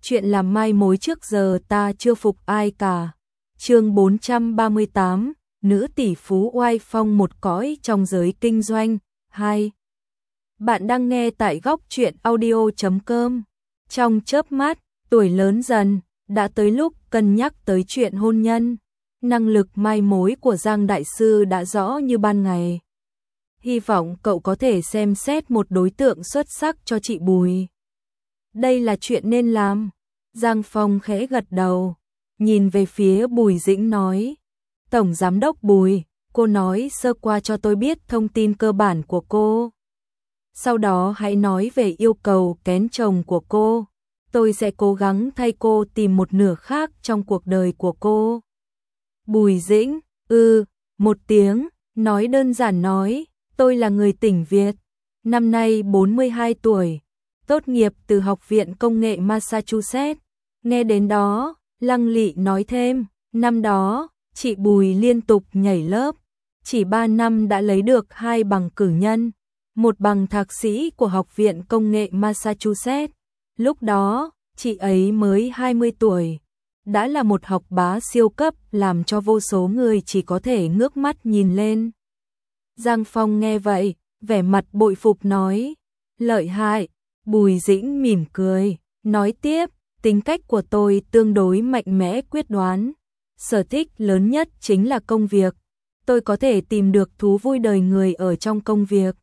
chuyện làm mai mối trước giờ ta chưa phục ai cả. Chương 438, nữ tỷ phú oai phong một cõi trong giới kinh doanh. 2. Bạn đang nghe tại góc truyện audio.com. Trong chớp mắt, tuổi lớn dần, đã tới lúc cân nhắc tới chuyện hôn nhân. Năng lực mai mối của Giang Đại Sư đã rõ như ban ngày. Hy vọng cậu có thể xem xét một đối tượng xuất sắc cho chị Bùi. Đây là chuyện nên làm. Giang Phong khẽ gật đầu, nhìn về phía Bùi Dĩnh nói. Tổng Giám đốc Bùi, cô nói sơ qua cho tôi biết thông tin cơ bản của cô. Sau đó hãy nói về yêu cầu kén chồng của cô. Tôi sẽ cố gắng thay cô tìm một nửa khác trong cuộc đời của cô. Bùi Dĩnh, một tiếng, nói đơn giản nói, tôi là người tỉnh Việt, năm nay 42 tuổi, tốt nghiệp từ Học viện Công nghệ Massachusetts. Nghe đến đó, Lăng Lị nói thêm, năm đó, chị Bùi liên tục nhảy lớp, chỉ 3 năm đã lấy được 2 bằng cử nhân, một bằng thạc sĩ của Học viện Công nghệ Massachusetts. Lúc đó, chị ấy mới 20 tuổi, đã là một học bá siêu cấp làm cho vô số người chỉ có thể ngước mắt nhìn lên. Giang Phong nghe vậy, vẻ mặt bội phục nói, lợi hại. Bùi Dĩnh mỉm cười, nói tiếp, tính cách của tôi tương đối mạnh mẽ quyết đoán. Sở thích lớn nhất chính là công việc. Tôi có thể tìm được thú vui đời người ở trong công việc.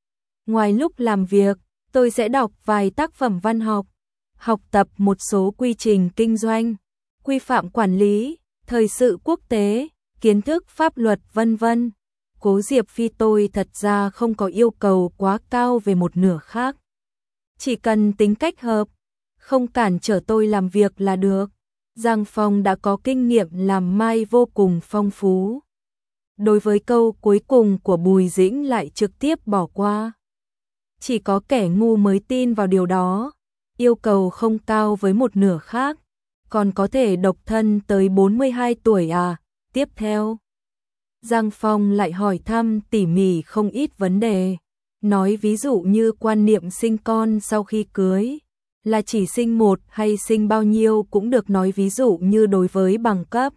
Ngoài lúc làm việc, tôi sẽ đọc vài tác phẩm văn học, học tập một số quy trình kinh doanh, quy phạm quản lý, thời sự quốc tế, kiến thức pháp luật vân vân. Cố Diệp Phi tôi thật ra không có yêu cầu quá cao về một nửa khác. Chỉ cần tính cách hợp, không cản trở tôi làm việc là được. Giang Phong đã có kinh nghiệm làm mai vô cùng phong phú. Đối với câu cuối cùng của Bùi Dĩnh lại trực tiếp bỏ qua. Chỉ có kẻ ngu mới tin vào điều đó. Yêu cầu không cao với một nửa khác. Còn có thể độc thân tới 42 tuổi à? Tiếp theo, Giang Phong lại hỏi thăm tỉ mỉ không ít vấn đề. Nói ví dụ như quan niệm sinh con sau khi cưới, là chỉ sinh một hay sinh bao nhiêu cũng được, nói ví dụ như đối với bằng cấp,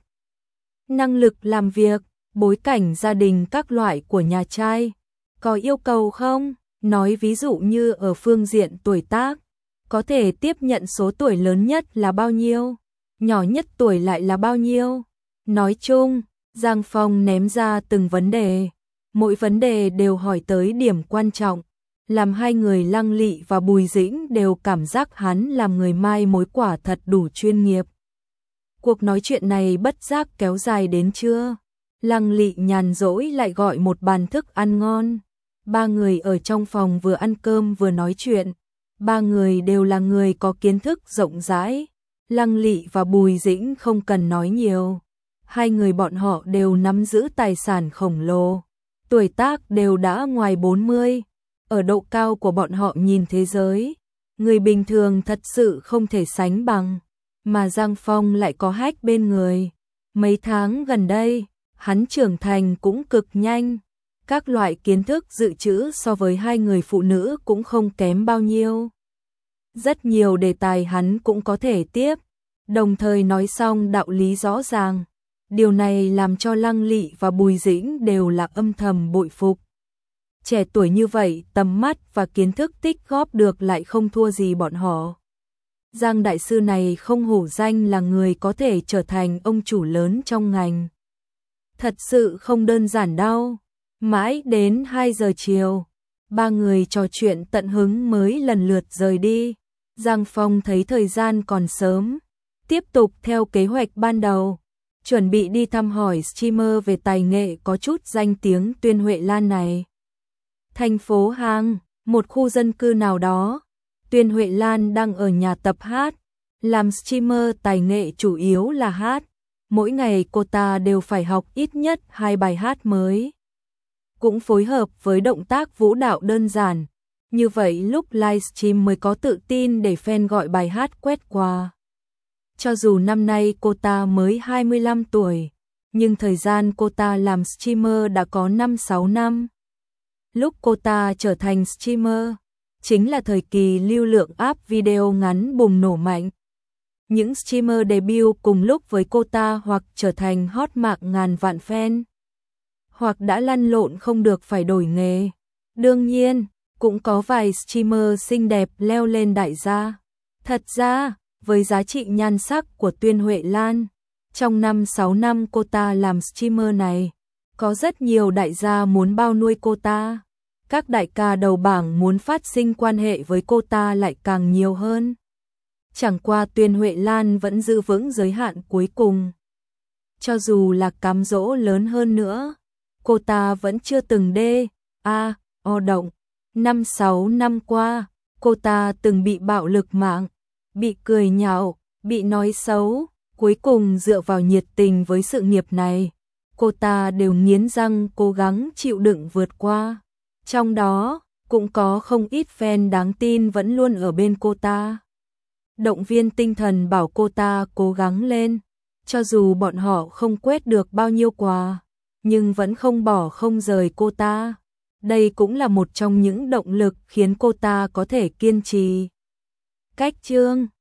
năng lực làm việc, bối cảnh gia đình các loại của nhà trai. Có yêu cầu không? Nói ví dụ như ở phương diện tuổi tác, có thể tiếp nhận số tuổi lớn nhất là bao nhiêu, nhỏ nhất tuổi lại là bao nhiêu. Nói chung, Giang Phong ném ra từng vấn đề. Mỗi vấn đề đều hỏi tới điểm quan trọng, làm hai người Lăng Lị và Bùi Dĩnh đều cảm giác hắn làm người mai mối quả thật đủ chuyên nghiệp. Cuộc nói chuyện này bất giác kéo dài đến trưa. Lăng Lị nhàn rỗi lại gọi một bàn thức ăn ngon. Ba người ở trong phòng vừa ăn cơm vừa nói chuyện. Ba người đều là người có kiến thức rộng rãi. Lăng Lị và Bùi Dĩnh không cần nói nhiều. Hai người bọn họ đều nắm giữ tài sản khổng lồ. Tuổi tác đều đã ngoài 40. Ở độ cao của bọn họ nhìn thế giới, người bình thường thật sự không thể sánh bằng. Mà Giang Phong lại có Hách bên người. Mấy tháng gần đây, hắn trưởng thành cũng cực nhanh. Các loại kiến thức dự trữ so với hai người phụ nữ cũng không kém bao nhiêu. Rất nhiều đề tài hắn cũng có thể tiếp, đồng thời nói xong đạo lý rõ ràng. Điều này làm cho Lăng Lị và Bùi Dĩnh đều là âm thầm bội phục. Trẻ tuổi như vậy, tầm mắt và kiến thức tích góp được lại không thua gì bọn họ. Giang Đại Sư này không hổ danh là người có thể trở thành ông chủ lớn trong ngành. Thật sự không đơn giản đâu. Mãi đến 2 giờ chiều, ba người trò chuyện tận hứng mới lần lượt rời đi. Giang Phong thấy thời gian còn sớm, tiếp tục theo kế hoạch ban đầu, chuẩn bị đi thăm hỏi streamer về tài nghệ có chút danh tiếng Tuyên Huệ Lan này. Thành phố Hang, một khu dân cư nào đó, Tuyên Huệ Lan đang ở nhà tập hát, làm streamer tài nghệ chủ yếu là hát. Mỗi ngày cô ta đều phải học ít nhất 2 bài hát mới. Cũng phối hợp với động tác vũ đạo đơn giản. Như vậy lúc livestream mới có tự tin để fan gọi bài hát quét qua. Cho dù năm nay cô ta mới 25 tuổi, nhưng thời gian cô ta làm streamer đã có 5-6 năm. Lúc cô ta trở thành streamer, chính là thời kỳ lưu lượng app video ngắn bùng nổ mạnh. Những streamer debut cùng lúc với cô ta hoặc trở thành hot mạng ngàn vạn fan, hoặc đã lăn lộn không được phải đổi nghề. Đương nhiên, cũng có vài streamer xinh đẹp leo lên đại gia. Thật ra, với giá trị nhan sắc của Tuyên Huệ Lan, trong 5-6 năm cô ta làm streamer này, có rất nhiều đại gia muốn bao nuôi cô ta. Các đại ca đầu bảng muốn phát sinh quan hệ với cô ta lại càng nhiều hơn. Chẳng qua Tuyên Huệ Lan vẫn giữ vững giới hạn cuối cùng. Cho dù là cám dỗ lớn hơn nữa, cô ta vẫn chưa từng động. 5-6 năm qua, cô ta từng bị bạo lực mạng, bị cười nhạo, bị nói xấu, cuối cùng dựa vào nhiệt tình với sự nghiệp này, cô ta đều nghiến răng cố gắng chịu đựng vượt qua. Trong đó, cũng có không ít fan đáng tin vẫn luôn ở bên cô ta, động viên tinh thần bảo cô ta cố gắng lên, cho dù bọn họ không quét được bao nhiêu quà, nhưng vẫn không bỏ không rời cô ta. Đây cũng là một trong những động lực khiến cô ta có thể kiên trì. Cách chương